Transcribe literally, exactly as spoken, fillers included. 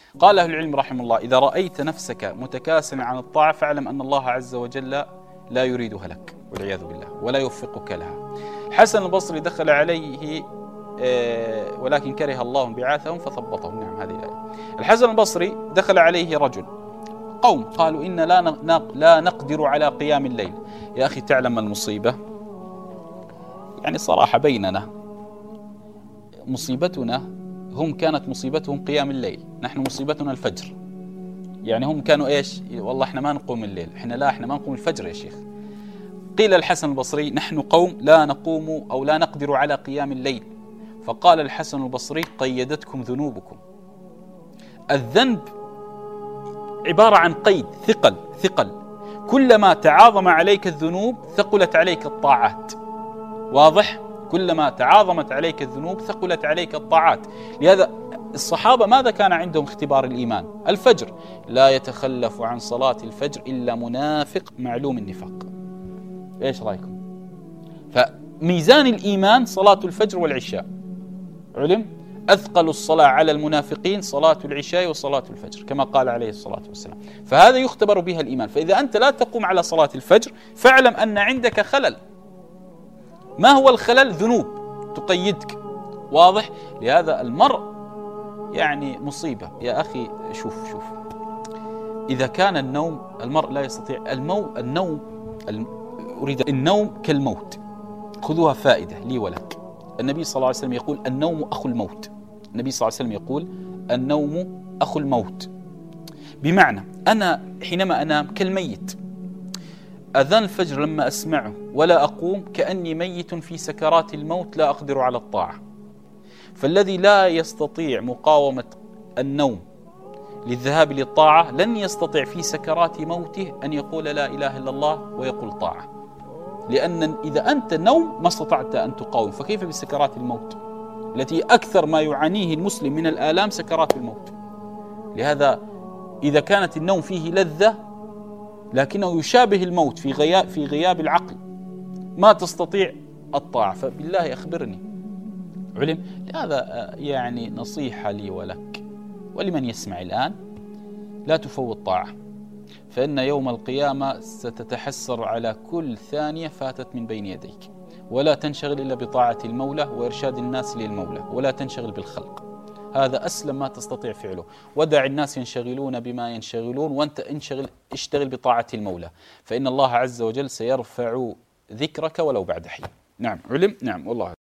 قال أهل العلم رحمه الله: إذا رأيت نفسك متكاسلا عن الطاعة فاعلم أن الله عز وجل لا يريدها لك والعياذ بالله ولا يوفقك لها. الحسن البصري دخل عليه ولكن كره الله انبعاثهم فثبطهم. نعم، هذه الآية. الحسن البصري دخل عليه رجل، قوم قالوا: إن لا لا نقدر على قيام الليل. يا أخي تعلم المصيبة، يعني صراحة بيننا، مصيبتنا هم كانت مصيبتهم قيام الليل، نحن مصيبتنا الفجر. يعني هم كانوا إيش؟ والله إحنا ما نقوم الليل، إحنا لا إحنا ما نقوم الفجر يا شيخ. قيل الحسن البصري: نحن قوم لا نقوم أو لا نقدر على قيام الليل. فقال الحسن البصري: قيدتكم ذنوبكم. الذنب عبارة عن قيد، ثقل ثقل كلما تعاظم عليك الذنوب ثقلت عليك الطاعات. واضح؟ كلما تعاظمت عليك الذنوب ثقلت عليك الطاعات. لهذا الصحابة ماذا كان عندهم اختبار الإيمان؟ الفجر. لا يتخلف عن صلاة الفجر إلا منافق معلوم النفاق. إيش رأيكم؟ فميزان الإيمان صلاة الفجر والعشاء. علم أثقل الصلاة على المنافقين صلاة العشاء وصلاة الفجر كما قال عليه الصلاة والسلام. فهذا يختبر بها الإيمان. فإذا أنت لا تقوم على صلاة الفجر فاعلم أن عندك خلل. ما هو الخلل؟ ذنوب تقيدك. واضح؟ لهذا المرء يعني مصيبة يا أخي. شوف شوف إذا كان النوم، المرء لا يستطيع المو النوم أريد النوم كالموت. خذوها فائدة لي ولك. النبي صلى الله عليه وسلم يقول: النوم أخو الموت. النبي صلى الله عليه وسلم يقول: النوم أخو الموت. بمعنى أنا حينما أنام كالميت. أذان الفجر لما أسمعه ولا أقوم كأني ميت في سكرات الموت لا أقدر على الطاعة. فالذي لا يستطيع مقاومة النوم للذهاب للطاعة لن يستطيع في سكرات موته أن يقول لا إله إلا الله ويقول طاعة. لأن إذا أنت نوم ما استطعت أن تقاوم، فكيف بسكرات الموت التي أكثر ما يعانيه المسلم من الآلام سكرات الموت. لهذا إذا كانت النوم فيه لذة لكنه يشابه الموت في غياب في غياب العقل ما تستطيع الطاعة، فبالله أخبرني. علم؟ لهذا يعني نصيحة لي ولك ولمن يسمع الآن: لا تفوت طاعة، فإن يوم القيامة ستتحسر على كل ثانية فاتت من بين يديك. ولا تنشغل إلا بطاعة المولى وإرشاد الناس للمولى، ولا تنشغل بالخلق. هذا أسلم ما تستطيع فعله. ودع الناس ينشغلون بما ينشغلون وأنت انشغل اشتغل بطاعة المولى، فإن الله عز وجل سيرفع ذكرك ولو بعد حين. نعم علم. نعم والله.